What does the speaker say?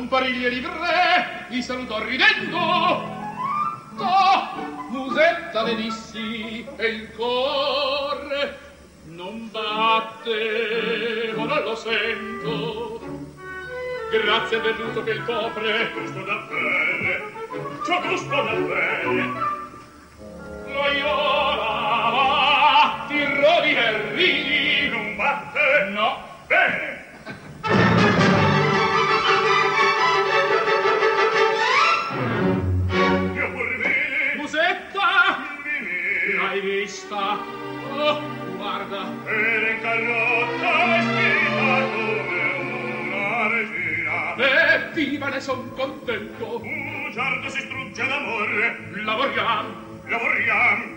compariglio livré, vi salutò ridendo. Musetta le dissi, e il cor non batte, ma non lo sento. Grazie del luto che il copre, gusto davvero, c'ho gusto davvero. Loyola, ti rodi e ridi, non batte? No. Bene. Io pur vidi. Musetta, l'hai vista? Oh, guarda. Era in carrozza vestita come una regina. Viva, ne son contento. Un giardo si strugge d'amore. Lavoriam.